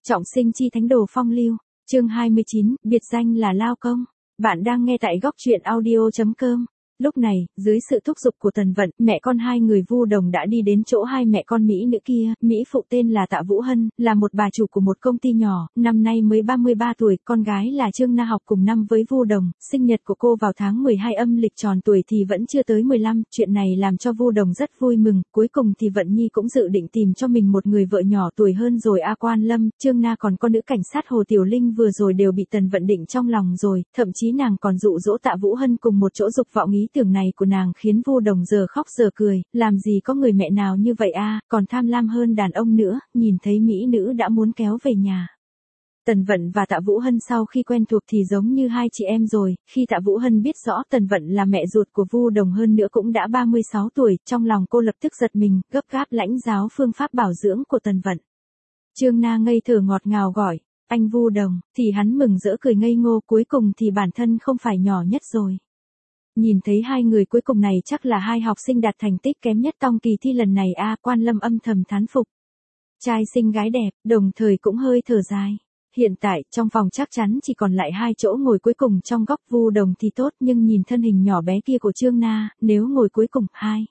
Trọng sinh chi thánh đồ phong lưu, chương 29, biệt danh là Lao Công. Bạn đang nghe tại góc truyện audio.com. Lúc này, dưới sự thúc giục của Tần Vận, mẹ con hai người Vu Đồng đã đi đến chỗ hai mẹ con Mỹ nữ kia. Mỹ phụ tên là Tạ Vũ Hân, là một bà chủ của một công ty nhỏ, năm nay mới 33 tuổi, con gái là Trương Na học cùng năm với Vu Đồng, sinh nhật của cô vào tháng 12 âm lịch tròn tuổi thì vẫn chưa tới 15, chuyện này làm cho Vu Đồng rất vui mừng, cuối cùng thì Vận Nhi cũng dự định tìm cho mình một người vợ nhỏ tuổi hơn rồi. Quan Lâm, Trương Na còn có nữ cảnh sát Hồ Tiểu Linh vừa rồi đều bị Tần Vận định trong lòng rồi, thậm chí nàng còn dụ dỗ Tạ Vũ Hân cùng một chỗ dục vọng ý tưởng này của nàng khiến Vu Đồng giờ khóc giờ cười, làm gì có người mẹ nào như vậy còn tham lam hơn đàn ông nữa, nhìn thấy mỹ nữ đã muốn kéo về nhà. Tần Vận và Tạ Vũ Hân sau khi quen thuộc thì giống như hai chị em rồi, khi Tạ Vũ Hân biết rõ Tần Vận là mẹ ruột của Vu Đồng hơn nữa cũng đã 36 tuổi, trong lòng cô lập tức giật mình, gấp gáp lãnh giáo phương pháp bảo dưỡng của Tần Vận. Trương Na ngây thở ngọt ngào gọi, anh Vu Đồng, thì hắn mừng rỡ cười ngây ngô, cuối cùng thì bản thân không phải nhỏ nhất rồi. Nhìn thấy hai người cuối cùng này chắc là hai học sinh đạt thành tích kém nhất trong kỳ thi lần này Quan Lâm âm thầm thán phục. Trai xinh gái đẹp, đồng thời cũng hơi thở dài. Hiện tại, trong phòng chắc chắn chỉ còn lại hai chỗ ngồi cuối cùng trong góc. Vu Đồng thì tốt nhưng nhìn thân hình nhỏ bé kia của Trương Na, nếu ngồi cuối cùng,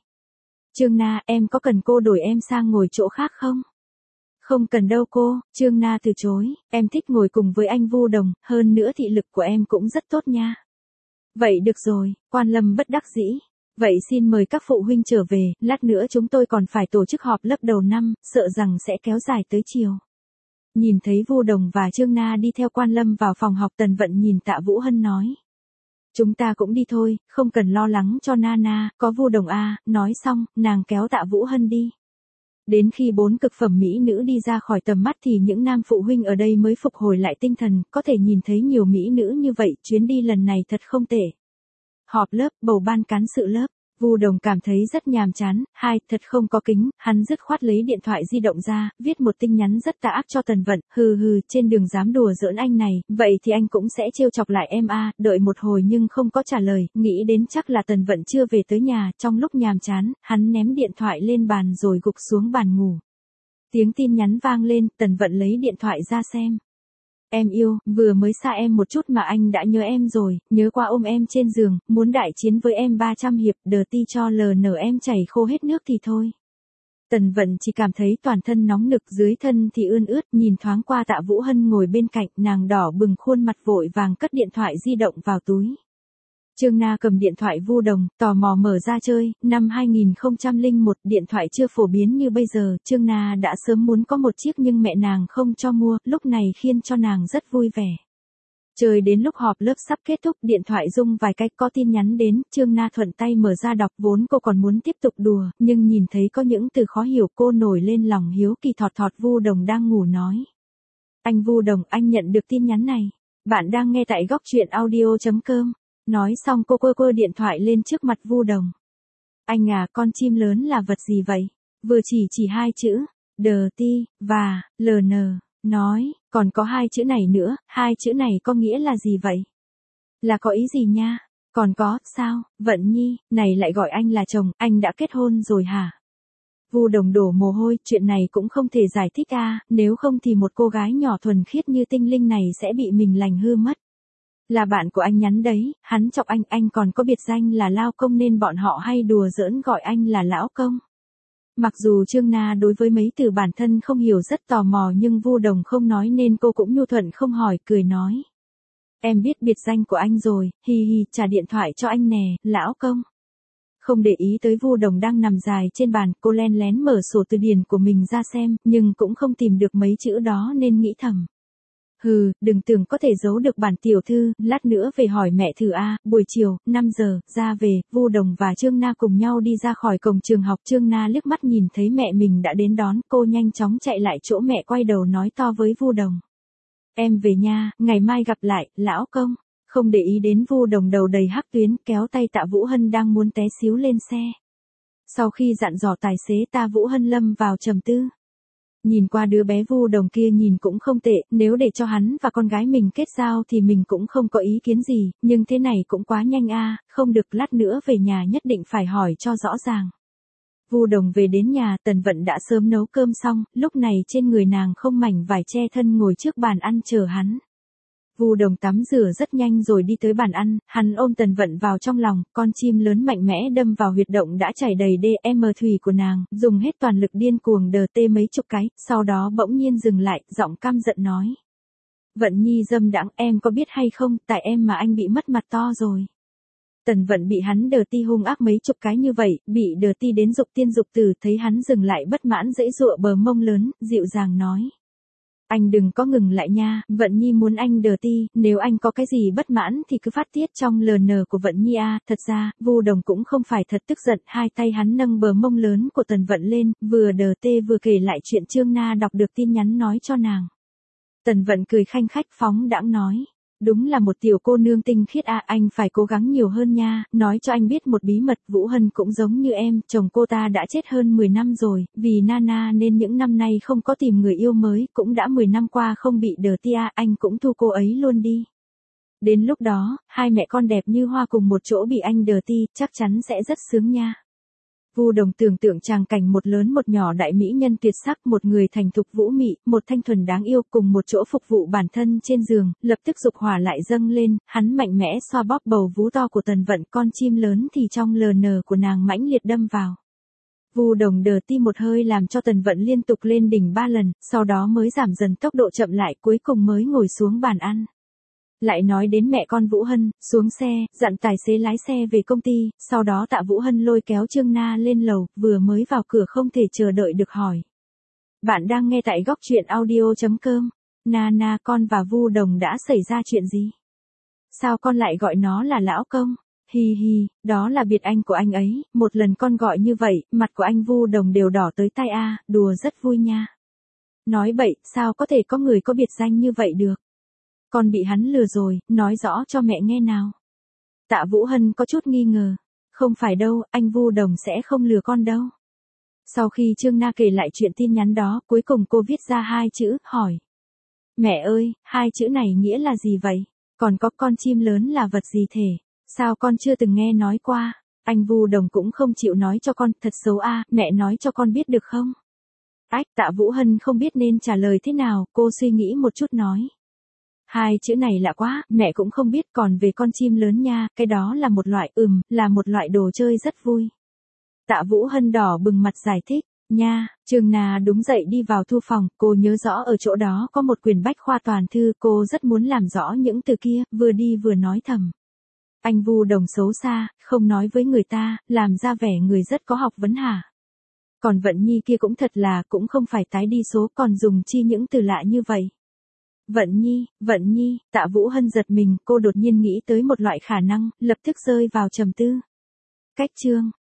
Trương Na, em có cần cô đổi em sang ngồi chỗ khác không? Không cần đâu cô, Trương Na từ chối, em thích ngồi cùng với anh Vu Đồng, hơn nữa thị lực của em cũng rất tốt nha. Vậy được rồi, Quan Lâm bất đắc dĩ. Vậy xin mời các phụ huynh trở về, lát nữa chúng tôi còn phải tổ chức họp lớp đầu năm, sợ rằng sẽ kéo dài tới chiều. Nhìn thấy Vu Đồng và Trương Na đi theo Quan Lâm vào phòng học, Tần Vận nhìn Tạ Vũ Hân nói. Chúng ta cũng đi thôi, không cần lo lắng cho Nana, có Vu Đồng nói xong, nàng kéo Tạ Vũ Hân đi. Đến khi bốn cực phẩm mỹ nữ đi ra khỏi tầm mắt thì những nam phụ huynh ở đây mới phục hồi lại tinh thần, có thể nhìn thấy nhiều mỹ nữ như vậy, chuyến đi lần này thật không tệ. Họp lớp, bầu ban cán sự lớp, Vu Đồng cảm thấy rất nhàm chán, thật không có kính, hắn dứt khoát lấy điện thoại di động ra, viết một tin nhắn rất tà ác cho Tần Vận, trên đường dám đùa giỡn anh này, vậy thì anh cũng sẽ trêu chọc lại em đợi một hồi nhưng không có trả lời, nghĩ đến chắc là Tần Vận chưa về tới nhà, trong lúc nhàm chán, hắn ném điện thoại lên bàn rồi gục xuống bàn ngủ. Tiếng tin nhắn vang lên, Tần Vận lấy điện thoại ra xem. Em yêu, vừa mới xa em một chút mà anh đã nhớ em rồi, nhớ qua ôm em trên giường, muốn đại chiến với em 300 hiệp, đờ ti cho LN em chảy khô hết nước thì thôi. Tần Vận chỉ cảm thấy toàn thân nóng nực, dưới thân thì ươn ướt, nhìn thoáng qua Tạ Vũ Hân ngồi bên cạnh, nàng đỏ bừng khuôn mặt vội vàng cất điện thoại di động vào túi. Trương Na cầm điện thoại Vu Đồng, tò mò mở ra chơi, năm 2001 điện thoại chưa phổ biến như bây giờ, Trương Na đã sớm muốn có một chiếc nhưng mẹ nàng không cho mua, lúc này khiến cho nàng rất vui vẻ. Chơi đến lúc họp lớp sắp kết thúc, điện thoại rung vài cái có tin nhắn đến, Trương Na thuận tay mở ra đọc, vốn cô còn muốn tiếp tục đùa, nhưng nhìn thấy có những từ khó hiểu cô nổi lên lòng hiếu kỳ thọt thọt. Vu Đồng đang ngủ nói. Anh Vu Đồng, anh nhận được tin nhắn này. Bạn đang nghe tại góc truyện audio.com. Nói xong cô quơ điện thoại lên trước mặt Vu Đồng. Anh con chim lớn là vật gì vậy? Vừa chỉ hai chữ, đờ ti, và, LN, nói, còn có hai chữ này nữa, hai chữ này có nghĩa là gì vậy? Là có ý gì nha? Còn có, sao, Vận Nhi, này lại gọi anh là chồng, anh đã kết hôn rồi hả? Vu Đồng đổ mồ hôi, chuyện này cũng không thể giải thích nếu không thì một cô gái nhỏ thuần khiết như Tinh Linh này sẽ bị mình lành hư mất. Là bạn của anh nhắn đấy, hắn chọc anh còn có biệt danh là Lao Công nên bọn họ hay đùa giỡn gọi anh là Lão Công. Mặc dù Trương Na đối với mấy từ bản thân không hiểu rất tò mò nhưng Vu Đồng không nói nên cô cũng nhu thuận không hỏi, cười nói. Em biết biệt danh của anh rồi, trả điện thoại cho anh nè, Lão Công. Không để ý tới Vu Đồng đang nằm dài trên bàn, cô len lén mở sổ từ điển của mình ra xem, nhưng cũng không tìm được mấy chữ đó nên nghĩ thầm. Đừng tưởng có thể giấu được bản tiểu thư, lát nữa về hỏi mẹ thử buổi chiều, 5 giờ, ra về, Vu Đồng và Trương Na cùng nhau đi ra khỏi cổng trường học. Trương Na liếc mắt nhìn thấy mẹ mình đã đến đón, cô nhanh chóng chạy lại chỗ mẹ, quay đầu nói to với Vu Đồng. Em về nha, ngày mai gặp lại, Lão Công. Không để ý đến Vu Đồng đầu đầy hắc tuyến, kéo tay Tạ Vũ Hân đang muốn té xíu lên xe. Sau khi dặn dò tài xế, Tạ Vũ Hân lâm vào trầm tư. Nhìn qua đứa bé Vu Đồng kia nhìn cũng không tệ, nếu để cho hắn và con gái mình kết giao thì mình cũng không có ý kiến gì, nhưng thế này cũng quá nhanh không được, lát nữa về nhà nhất định phải hỏi cho rõ ràng. Vu Đồng về đến nhà, Tần Vận đã sớm nấu cơm xong, lúc này trên người nàng không mảnh vải che thân ngồi trước bàn ăn chờ hắn. Vu Đồng tắm rửa rất nhanh rồi đi tới bàn ăn, hắn ôm Tần Vận vào trong lòng, con chim lớn mạnh mẽ đâm vào huyệt động đã chảy đầy DM thủy của nàng, dùng hết toàn lực điên cuồng đờ tê mấy chục cái, sau đó bỗng nhiên dừng lại, giọng căm giận nói. Vận Nhi dâm đãng, em có biết hay không, tại em mà anh bị mất mặt to rồi. Tần Vận bị hắn đờ ti hung ác mấy chục cái như vậy, bị đờ ti đến dục tiên dục tử, thấy hắn dừng lại bất mãn dãy dụa bờ mông lớn, dịu dàng nói. Anh đừng có ngừng lại nha, Vận Nhi muốn anh đờ ti, nếu anh có cái gì bất mãn thì cứ phát tiết trong LN của Vận Nhi a. Thật ra, Vu Đồng cũng không phải thật tức giận, hai tay hắn nâng bờ mông lớn của Tần Vận lên, vừa đờ tê vừa kể lại chuyện Trương Na đọc được tin nhắn nói cho nàng. Tần Vận cười khanh khách phóng đãng nói. Đúng là một tiểu cô nương tinh khiết a, anh phải cố gắng nhiều hơn nha, nói cho anh biết một bí mật, Vũ Hân cũng giống như em, chồng cô ta đã chết hơn 10 năm rồi, vì Nana nên những năm nay không có tìm người yêu mới, cũng đã 10 năm qua không bị đờ tia, anh cũng thu cô ấy luôn đi. Đến lúc đó, hai mẹ con đẹp như hoa cùng một chỗ bị anh đờ ti, chắc chắn sẽ rất sướng nha. Vu Đồng tưởng tượng tràng cảnh một lớn một nhỏ đại mỹ nhân tuyệt sắc, một người thành thục vũ mị, một thanh thuần đáng yêu cùng một chỗ phục vụ bản thân trên giường, lập tức dục hỏa lại dâng lên, hắn mạnh mẽ xoa bóp bầu vú to của Tần Vận, con chim lớn thì trong LN của nàng mãnh liệt đâm vào. Vu Đồng đờ ti một hơi làm cho Tần Vận liên tục lên đỉnh 3 lần, sau đó mới giảm dần tốc độ chậm lại, cuối cùng mới ngồi xuống bàn ăn. Lại nói đến mẹ con Vũ Hân, xuống xe, dặn tài xế lái xe về công ty, sau đó Tạ Vũ Hân lôi kéo Trương Na lên lầu, vừa mới vào cửa không thể chờ đợi được hỏi. Bạn đang nghe tại góc truyện audio.com. Na, con và Vu Đồng đã xảy ra chuyện gì? Sao con lại gọi nó là lão công? Hi hi, đó là biệt anh của anh ấy, một lần con gọi như vậy, mặt của anh Vu Đồng đều đỏ tới tai a, đùa rất vui nha. Nói bậy, sao có thể có người có biệt danh như vậy được? Con bị hắn lừa rồi, nói rõ cho mẹ nghe nào. Tạ Vũ Hân có chút nghi ngờ. Không phải đâu, anh Vu Đồng sẽ không lừa con đâu. Sau khi Trương Na kể lại chuyện tin nhắn đó, cuối cùng cô viết ra hai chữ, hỏi. Mẹ ơi, hai chữ này nghĩa là gì vậy? Còn có con chim lớn là vật gì thể? Sao con chưa từng nghe nói qua? Anh Vu Đồng cũng không chịu nói cho con, thật xấu a, mẹ nói cho con biết được không? Ách, Tạ Vũ Hân không biết nên trả lời thế nào, cô suy nghĩ một chút nói. Hai chữ này lạ quá, mẹ cũng không biết, còn về con chim lớn nha, cái đó là một loại, là một loại đồ chơi rất vui. Tạ Vũ Hân đỏ bừng mặt giải thích, nha, Trương Na đúng dậy đi vào thư phòng, cô nhớ rõ ở chỗ đó có một quyển bách khoa toàn thư, cô rất muốn làm rõ những từ kia, vừa đi vừa nói thầm. Anh Vu Đồng xấu xa, không nói với người ta, làm ra vẻ người rất có học vấn hả. Còn Vận Nhi kia cũng thật là, cũng không phải tái đi số, còn dùng chi những từ lạ như vậy. Vận Nhi, Tạ Vũ Hân giật mình, cô đột nhiên nghĩ tới một loại khả năng, lập tức rơi vào trầm tư. Cách chương.